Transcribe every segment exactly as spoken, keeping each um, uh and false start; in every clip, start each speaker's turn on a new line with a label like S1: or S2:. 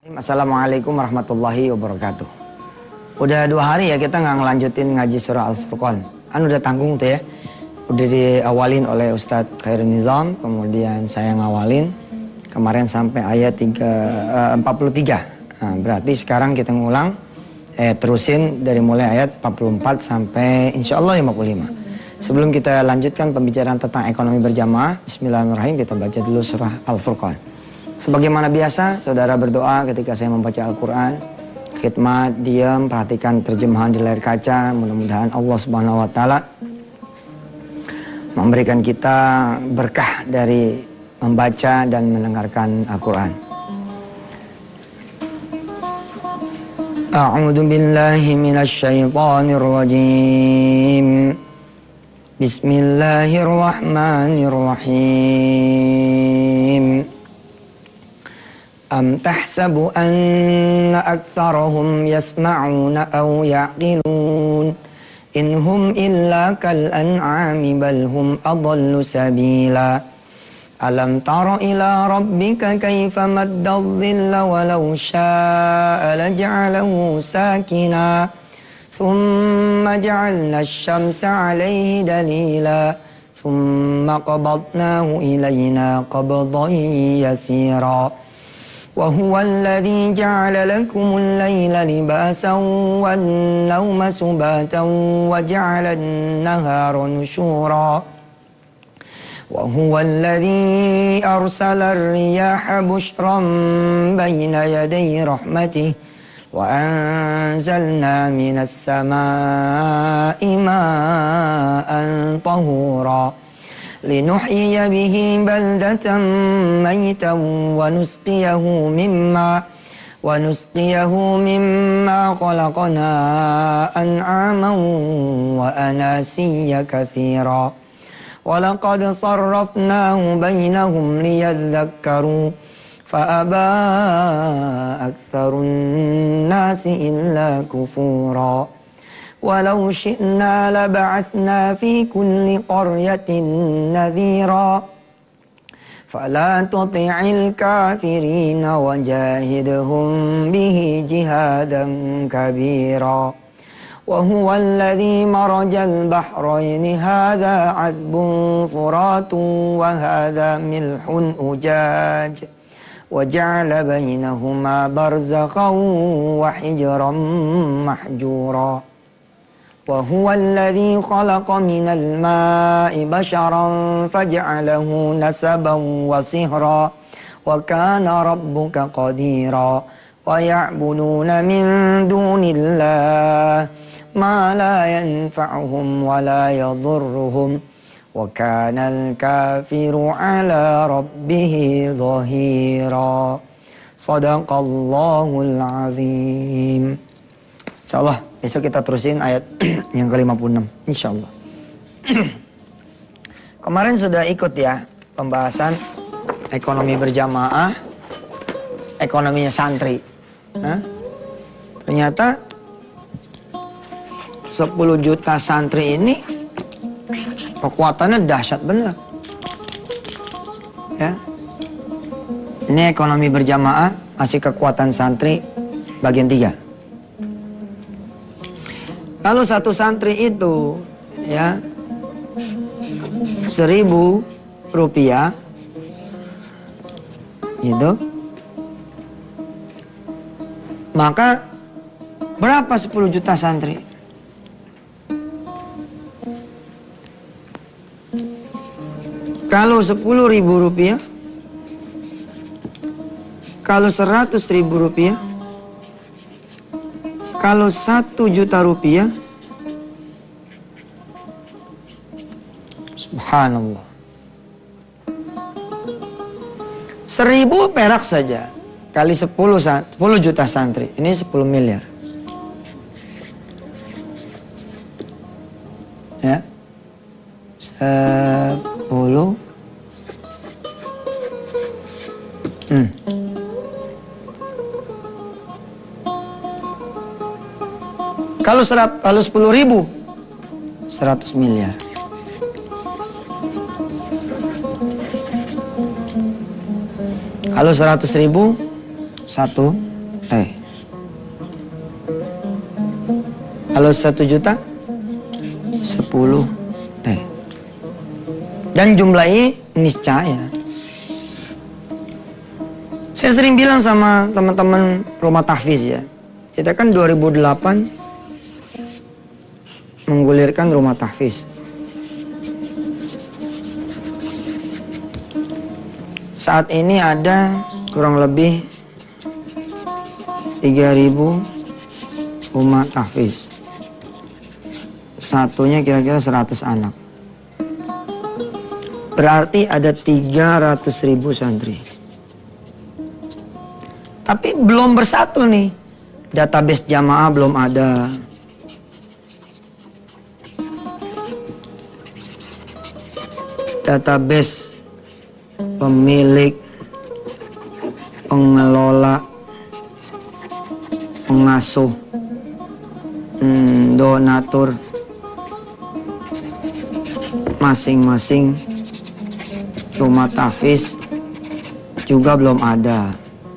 S1: Assalamualaikum warahmatullahi wabarakatuh. Udah dua hari ya kita nggak ngelanjutin ngaji surah Al-Furqan. Kan udah tanggung tuh ya. Udah diawalin oleh Ustadz Khairul Nizam, kemudian saya ngawalin kemarin sampai ayat tiga, uh, empat puluh tiga. Nah, berarti sekarang kita ngulang, eh, terusin dari mulai ayat empat puluh empat sampai insya Allah lima puluh lima. Sebelum kita lanjutkan pembicaraan tentang ekonomi berjamaah, Bismillahirrahmanirrahim, kita baca dulu surah Al-Furqan. Sebagaimana biasa, saudara berdoa ketika saya membaca Al-Quran, khidmat, diam, perhatikan terjemahan di layar kaca. Mudah-mudahan Allah Subhanahu Wa Taala memberikan kita berkah dari membaca dan mendengarkan Al-Quran. A'udzu billahi minasy syaithanir rajim. Bismillahirrahmanirrahim. Am tahsabu anna aktsarahum yasma'una aw ya'qilun inhum illa kal an'ami bal hum adallu sabila alam tara ila rabbika kayfa madda dhilla walau syaa laj'alahu sakina thumma ja'alna asy-syamsa 'alayhi dalila thumma qabadnahu ilayna qabdan yasira. وهو الذي جعل لكم الليل لباسا والنوم سباتا وجعل النهار نشورا وهو الذي أرسل الرياح بشرا بين يدي رحمته وأنزلنا من السماء ماء طهورا لنحيي به بلدة ميتا ونسقيه مما ونسقيه مما خلقنا أنعاما وأناسيا كثيرا ولقد صرفناه بينهم ليذكروا فأبى أكثر الناس إلا كفورا ولو شئنا لبعثنا في كل قرية نذيرا فلا تطع الكافرين وجاهدهم به جهادا كبيرا وهو الذي مرج البحرين هذا عذب فرات وهذا ملح أجاج وجعل بينهما برزخا وحجرا محجورا وهو الذي خلق من الماء بشرا فجعله نسبا وصهرا وكان ربك قديرا ويعبدون من دون الله ما لا ينفعهم ولا يضرهم وكان الكافر على ربه ظهيرا صدق الله العظيم. Insyaallah besok kita terusin ayat yang ke lima puluh enam, insyaallah. Kemarin sudah ikut ya pembahasan ekonomi berjamaah, ekonominya santri. Hah? Ternyata sepuluh juta santri ini kekuatannya dahsyat benar. Ya. Ini ekonomi berjamaah masih kekuatan santri bagian tiga. Kalau satu santri itu ya seribu rupiah, gitu, maka berapa sepuluh juta santri? Kalau sepuluh ribu rupiah, kalau seratus ribu rupiah, kalau satu juta rupiah, subhanallah, seribu perak saja kali sepuluh, sepuluh juta santri, ini sepuluh miliar. Ya, sepuluh. Hmm. Kalau serap, kalau sepuluh ribu, seratus miliar. Kalau seratus ribu, satu teh. Kalau satu juta, sepuluh teh. Dan jumlah ini niscaya. Saya sering bilang sama teman-teman rumah tahfiz ya. Kita kan dua ribu delapan menggulirkan rumah tahfiz. Saat ini ada kurang lebih tiga ribu rumah tahfiz. Satunya kira-kira seratus anak. Berarti ada tiga ratus ribu santri. Tapi belum bersatu nih. Database jamaah belum ada. Database pemilik, pengelola, pengasuh, hmm, donatur masing-masing rumah tahfiz juga belum ada.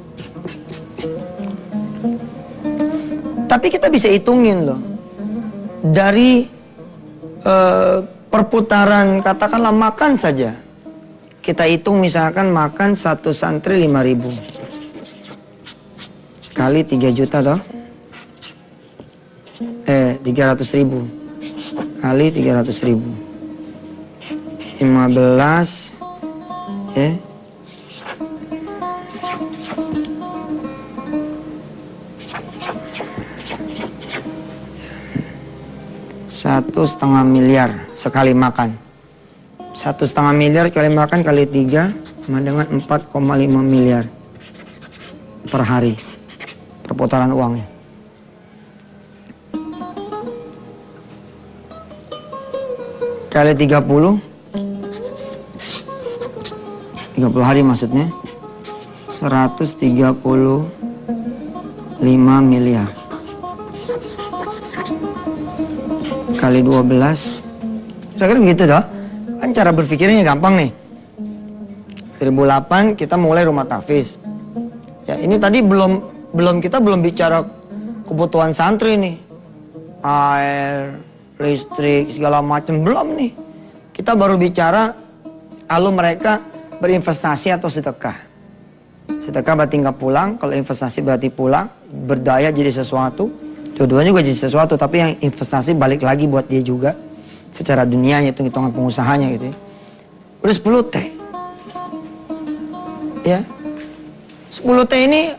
S1: Tapi kita bisa hitungin loh, dari uh, perputaran katakanlah makan saja, kita hitung misalkan makan satu santri lima ribu kali tiga juta toh, eh tiga ratus ribu kali tiga ratus ribu, lima belas ya. Satu setengah miliar sekali makan. Satu setengah miliar kali makan kali tiga sama dengan empat koma lima miliar per hari perputaran uangnya. Kali tiga puluh, tiga puluh hari maksudnya, seratus tiga puluh lima miliar. Kali dua belas, kira-kira begitu toh. Kan cara berpikirnya gampang nih. dua ribu delapan kita mulai rumah tahfiz. Ya ini tadi belum belum kita belum bicara kebutuhan santri nih. Air, listrik, segala macam belum nih. Kita baru bicara lalu mereka berinvestasi atau sedekah. Sedekah berarti nggak pulang, kalau investasi berarti pulang, berdaya jadi sesuatu. Dua-duanya juga jadi sesuatu, tapi yang investasi balik lagi buat dia juga. Secara dunianya, hitung-hitungan pengusahanya gitu ya. Udah sepuluh T. Ya. sepuluh T ini,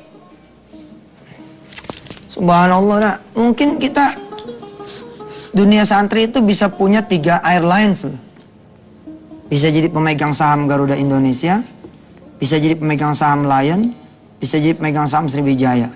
S1: subhanallah, nah, mungkin kita, dunia santri itu bisa punya tiga airlines. Bisa jadi pemegang saham Garuda Indonesia, bisa jadi pemegang saham Lion, bisa jadi pemegang saham Sriwijaya.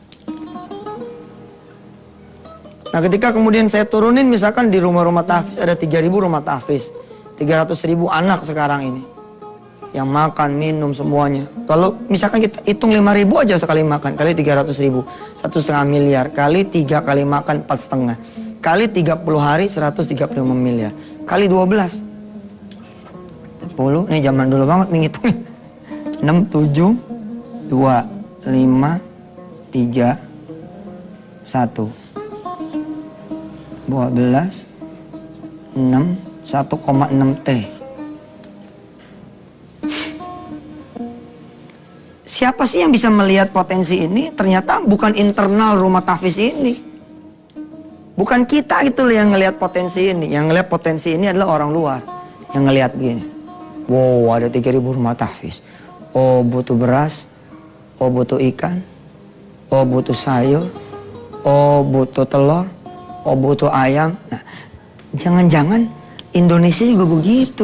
S1: Nah ketika kemudian saya turunin misalkan di rumah-rumah tahfiz ada tiga ribu rumah tahfiz, tiga ratus ribu anak sekarang ini yang makan, minum semuanya. Kalau misalkan kita hitung lima ribu aja sekali makan, kali tiga ratus ribu, satu setengah miliar, kali tiga kali makan empat setengah, kali tiga puluh hari seratus tiga puluh lima miliar, kali dua belas, sepuluh, ini zaman dulu banget nih ngitungin. enam, tujuh, dua, lima, tiga, satu. dua belas, enam, satu koma enam T. Siapa sih yang bisa melihat potensi ini? Ternyata bukan internal rumah tahfiz ini. Bukan kita gitu loh yang ngelihat potensi ini. Yang ngelihat potensi ini adalah orang luar. Yang ngelihat begini. Wow, ada tiga ribu rumah tahfiz. Oh, butuh beras. Oh, butuh ikan. Oh, butuh sayur. Oh, butuh telur. Oh, butuh ayam. Nah, jangan-jangan Indonesia juga begitu.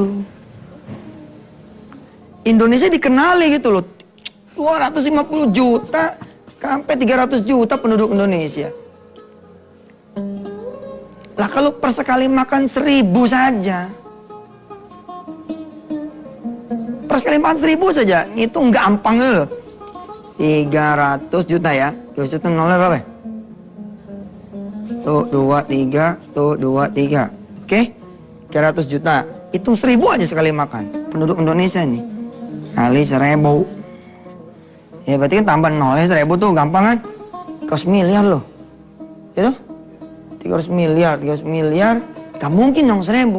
S1: Indonesia dikenali gitu loh. dua ratus lima puluh juta sampai tiga ratus juta penduduk Indonesia. Lah kalau per sekali makan seribu saja. Per sekali makan seribu saja. Itu gampang loh. tiga ratus juta ya. dua juta nolnya berapa ya? Tuh, dua, tiga, tuh, dua, tiga. Oke? tiga ratus juta. Hitung seribu aja sekali makan. Penduduk Indonesia nih. Kali seribu. Ya berarti kan tambah nol ya, seribu tuh gampang kan? tiga ratus miliar loh. Itu? tiga ratus miliar, tiga ratus miliar, gak mungkin dong seribu.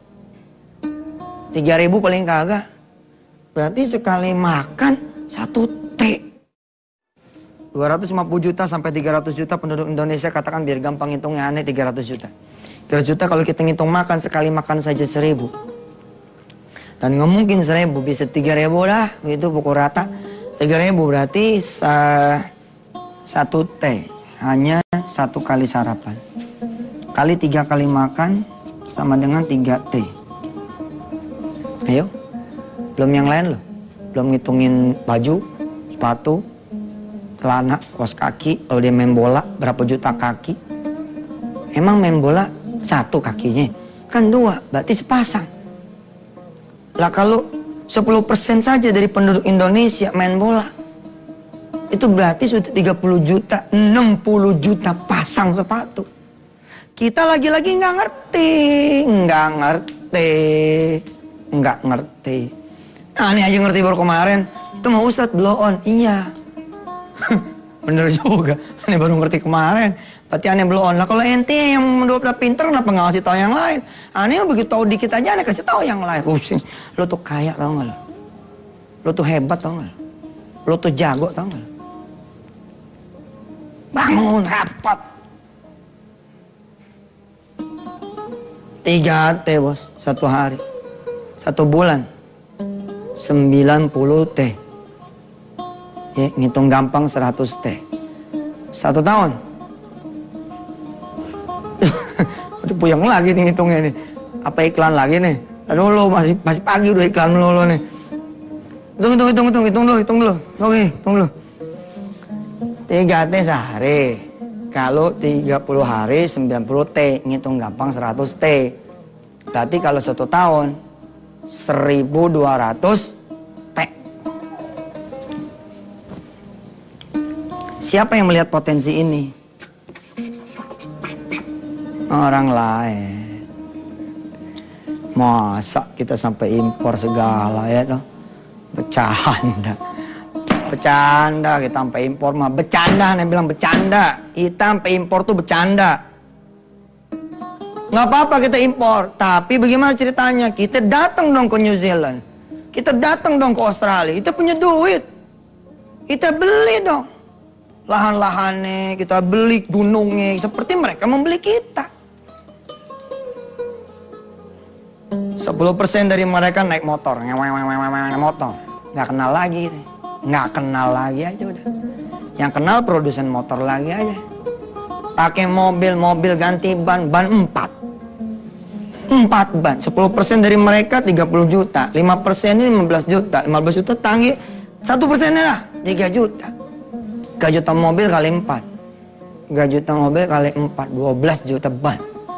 S1: tiga ribu paling kagak. Berarti sekali makan satu T. dua ratus lima puluh juta sampai tiga ratus juta penduduk Indonesia, katakan biar gampang hitungnya aneh, tiga ratus juta. tiga ratus juta kalau kita ngitung makan, sekali makan saja seribu. Dan nggak mungkin seribu, bisa tiga ribu dah, itu pukul rata. tiga ribu berarti sa satu T, hanya satu kali sarapan. Kali tiga kali makan, sama dengan tiga T. Ayo, belum yang lain loh. Belum ngitungin baju, sepatu, celana, kaos kaki. Kalau dia main bola, berapa juta kaki. Emang main bola satu kakinya? Kan dua, berarti sepasang. Lah kalau sepuluh persen saja dari penduduk Indonesia main bola, itu berarti sudah tiga puluh juta, enam puluh juta pasang sepatu. Kita lagi-lagi nggak ngerti, nggak ngerti, nggak ngerti. Nah, ini aja ngerti baru kemarin. Itu mau Ustadz blow on, iya. Bener juga, ini baru ngerti kemarin. Berarti aneh blow on. Lah kalau ente yang udah pinter, kenapa nggak ngasih tahu yang lain? Aneh begitu tahu dikit aja, aneh kasih tahu yang lain. Pusing, lo tuh kaya tau nggak lo? Lo tuh hebat tau nggak lo? Lo tuh jago tau nggak lo? Bangun rapat. Tiga T bos, satu hari. Satu bulan. sembilan puluh T. Ya, ngitung gampang seratus T. Satu tahun. Udah puyeng lagi nih ngitungnya nih. Apa iklan lagi nih? Aduh lo masih masih pagi udah iklan lo nih. Hitung hitung hitung hitung hitung dulu hitung dulu. Oke, hitung dulu. tiga T sehari. Kalau tiga puluh hari sembilan puluh T, ngitung gampang seratus T. Berarti kalau satu tahun seribu dua ratus T. Siapa yang melihat potensi ini? Orang lain. Masa kita sampai impor segala ya toh? Bercanda. Bercanda kita sampai impor mah. Bercanda, nih bilang bercanda. Kita sampai impor tuh bercanda. Nggak apa-apa kita impor, tapi bagaimana ceritanya? Kita datang dong ke New Zealand, kita datang dong ke Australia, kita punya duit, kita beli dong lahan-lahannya, kita beli gunungnya, seperti mereka membeli kita. sepuluh persen dari mereka naik motor, motor, nggak kenal lagi, nggak kenal lagi aja udah. Yang kenal produsen motor lagi aja. Pakai mobil-mobil ganti ban, ban empat. empat ban, sepuluh persen dari mereka tiga puluh juta, lima persen ini lima belas juta, lima belas juta tanggi, satu persennya lah, tiga juta. tiga juta mobil kali empat. tiga juta mobil kali empat, dua belas juta ban.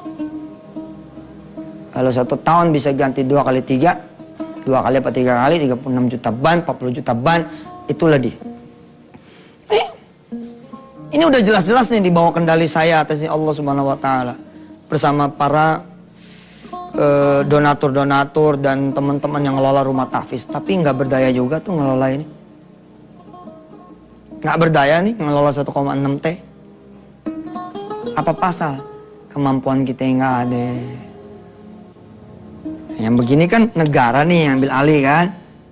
S1: Kalau satu tahun bisa ganti dua kali tiga, dua kali apa tiga kali, tiga puluh enam juta ban, empat puluh juta ban, itulah dia. Eh, ini udah jelas-jelas nih di bawah kendali saya atasnya Allah Subhanahu wa taala bersama para donatur-donatur uh, dan teman-teman yang ngelola rumah tahfiz. Tapi nggak berdaya juga tuh ngelola ini. Nggak berdaya nih ngelola satu koma enam T. Apa pasal? Kemampuan kita yang nggak ada. Yang begini kan negara nih yang ambil alih kan.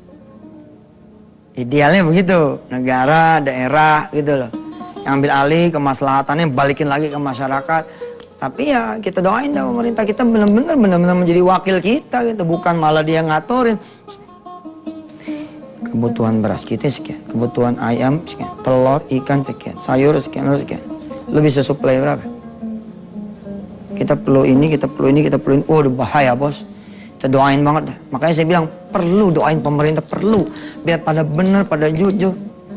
S1: Idealnya begitu, negara, daerah gitu loh. Yang ambil alih, kemaslahatannya balikin lagi ke masyarakat. Tapi ya kita doain dah pemerintah kita benar-benar benar-benar menjadi wakil kita gitu, bukan malah dia ngatorin. Kebutuhan beras kita sekian, kebutuhan ayam sekian, telur, ikan sekian, sayur sekian, sekian. Lo bisa supply berapa? Kita perlu ini, kita perlu ini, kita perlu ini. Oh, udah bahaya bos. Kita doain banget dah. Makanya saya bilang perlu doain pemerintah, perlu biar pada benar, pada jujur.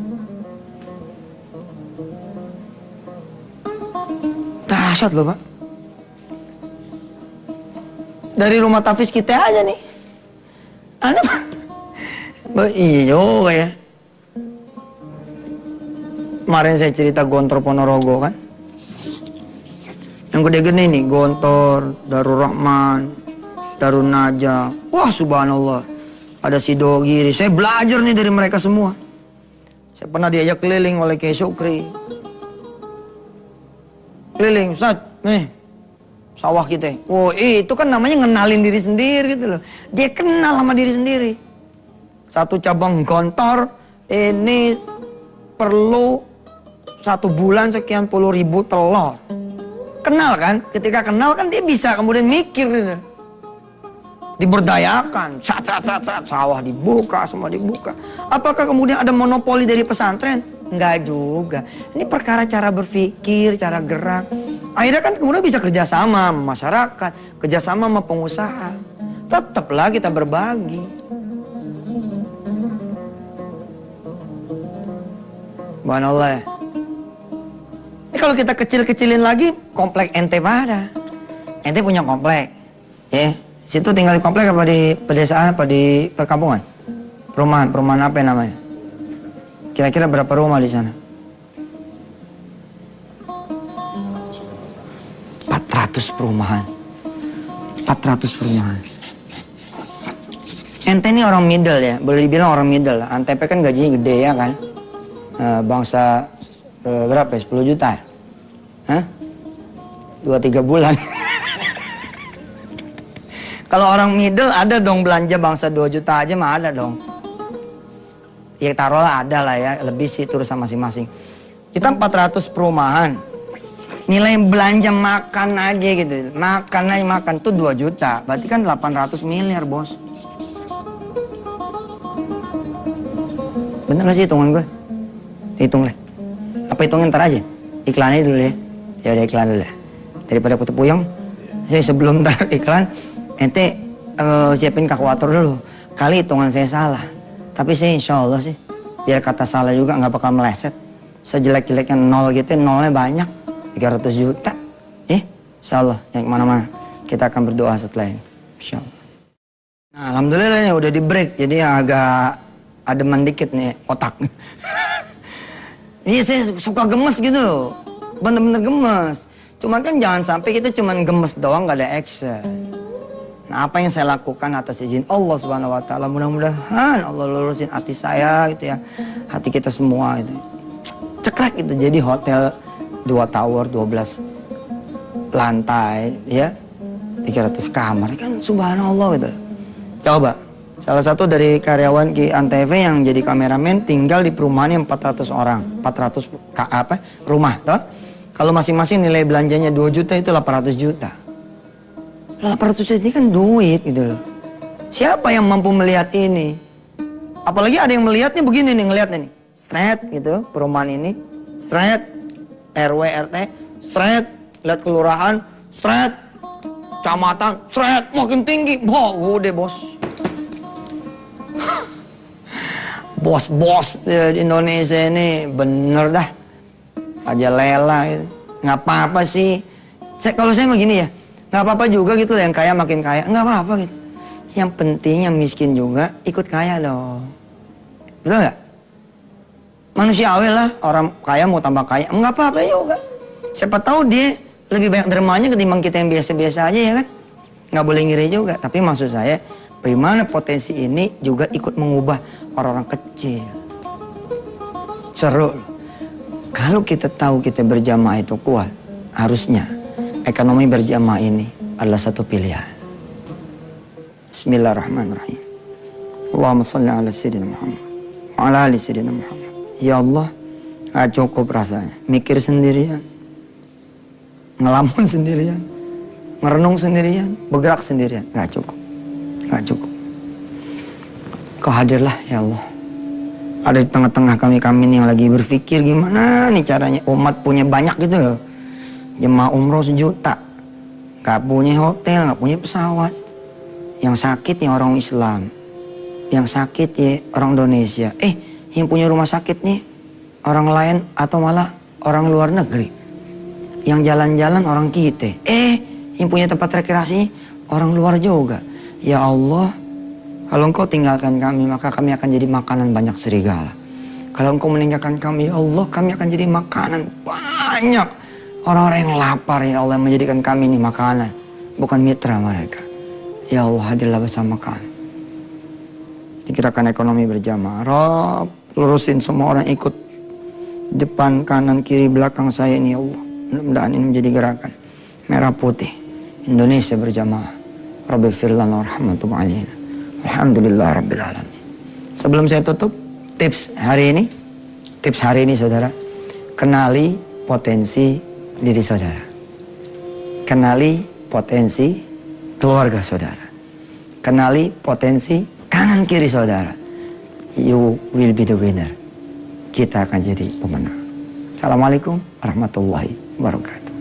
S1: Dahsyat loh pak. Dari rumah tahfiz kita aja nih. Anda iya juga ya. Kemarin saya cerita Gontor Ponorogo kan. Yang gede-gede nih, Gontor, Darul Rahman, Darun Najah. Wah subhanallah. Ada Sidogiri. Saya belajar nih dari mereka semua. Saya pernah diajak keliling oleh Kiai Syukri. Keliling, Ustaz, nih sawah kita. Oh, itu kan namanya ngenalin diri sendiri gitu loh. Dia kenal sama diri sendiri. Satu cabang gontor ini perlu satu bulan sekian puluh ribu telur. Kenal kan? Ketika kenal kan dia bisa kemudian mikir gitu. Diberdayakan, cat, cat, cat, cat, sawah dibuka, semua dibuka. Apakah kemudian ada monopoli dari pesantren? Enggak juga. Ini perkara cara berpikir, cara gerak. Akhirnya kan kemudian bisa kerjasama sama masyarakat, kerjasama sama pengusaha. Tetaplah kita berbagi. Subhanallah. Ini kalau kita kecil-kecilin lagi, komplek ente mana? Ente punya komplek, ya. Situ tinggal di komplek apa di pedesaan apa di perkampungan? Perumahan, perumahan apa namanya? Kira-kira berapa rumah di sana? empat ratus perumahan. empat ratus perumahan. Ente ini orang middle ya, boleh dibilang orang middle. Antep kan gajinya gede ya kan? E, bangsa e, berapa ya? sepuluh juta? Hah? dua tiga bulan. Kalau orang middle ada dong belanja bangsa dua juta aja mah ada dong. Ya taruhlah ada lah ya, lebih sih terus sama masing-masing. Kita empat ratus perumahan. Nilai belanja makan aja gitu. Makan aja makan tuh dua juta. Berarti kan delapan ratus miliar, Bos. Bener gak sih hitungan gue? Hitung lah. Apa hitungin ntar aja? Iklannya dulu ya. Ya udah iklan dulu ya. Daripada putu puyeng, saya sebelum ntar iklan ente uh, siapin kalkulator dulu. Kali hitungan saya salah. Tapi saya insya Allah sih, biar kata salah juga nggak bakal meleset. Sejelek-jeleknya nol gitu, nolnya banyak. tiga ratus juta. Eh, insya Allah, yang kemana-mana. Kita akan berdoa setelah ini. Insya Allah. Nah, alhamdulillah nih udah di break. Jadi agak ademan dikit nih otak. Iya, saya suka gemes gitu. Bener-bener gemes. Cuman kan jangan sampai kita cuman gemes doang, gak ada action. Nah, apa yang saya lakukan atas izin Allah Subhanahu wa taala, mudah-mudahan Allah lurusin hati saya gitu ya. Hati kita semua gitu. Cekrek gitu. Jadi hotel dua tower, dua belas lantai ya. tiga ratus kamar kan subhanallah gitu. Coba salah satu dari karyawan Ki Antv yang jadi kameramen tinggal di perumahan yang empat ratus orang, empat ratus apa? Rumah toh. Kalau masing-masing nilai belanjanya dua juta itu delapan ratus juta. delapan ratus juta ini kan duit gitu loh. Siapa yang mampu melihat ini? Apalagi ada yang melihatnya begini nih, ngelihatnya nih. Sret gitu, perumahan ini. Sret, R W, R T. Sret, lihat kelurahan. Sret, kecamatan. Sret, makin tinggi. Boh, udah bos. Bos-bos di Indonesia ini bener dah. Aja lela gitu. Nggak apa-apa sih. Saya, kalau saya begini ya. Nggak apa-apa juga gitu yang kaya makin kaya. Nggak apa-apa gitu. Yang penting yang miskin juga ikut kaya dong. Betul nggak? Manusiawi lah. Orang kaya mau tambah kaya. Nggak apa-apa juga. Siapa tahu dia lebih banyak dermanya ketimbang kita yang biasa-biasa aja ya kan. Nggak boleh ngiri juga. Tapi maksud saya, bagaimana potensi ini juga ikut mengubah orang-orang kecil. Seru. Kalau kita tahu kita berjamaah itu kuat, harusnya ekonomi berjamaah ini adalah satu pilihan. Bismillahirrahmanirrahim. Allahumma salli ala sayyidina Muhammad wa ala ali sayyidina Muhammad. Ya Allah, gak cukup rasanya. Mikir sendirian, ngelamun sendirian, merenung sendirian, bergerak sendirian. Gak cukup, gak cukup. Kau hadirlah ya Allah. Ada di tengah-tengah kami-kami nih yang lagi berpikir gimana nih caranya umat punya banyak gitu loh. Jemaah umroh sejuta. Gak punya hotel, gak punya pesawat. Yang sakit ya orang Islam. Yang sakit ya orang Indonesia. Eh, yang punya rumah sakit nih orang lain atau malah orang luar negeri. Yang jalan-jalan orang kita. Eh, yang punya tempat rekreasi orang luar juga. Ya Allah, kalau Engkau tinggalkan kami, maka kami akan jadi makanan banyak serigala. Kalau Engkau meninggalkan kami, ya Allah, kami akan jadi makanan banyak. Orang-orang yang lapar, ya Allah, menjadikan kami ini makanan. Bukan mitra mereka. Ya Allah, hadirlah bersama kami. Dikirakan ekonomi berjamaah. Rob, lurusin semua orang ikut. Depan, kanan, kiri, belakang saya ini ya Allah. Mudah-mudahan ini menjadi gerakan merah putih Indonesia berjamaah. Rabbi firlana warhamatullahi alaina. Alhamdulillah rabbil alamin. Sebelum saya tutup, tips hari ini, tips hari ini saudara, kenali potensi diri saudara. Kenali potensi keluarga saudara. Kenali potensi kanan kiri saudara. You will be the winner. Kita akan jadi pemenang. Assalamualaikum warahmatullahi wabarakatuh.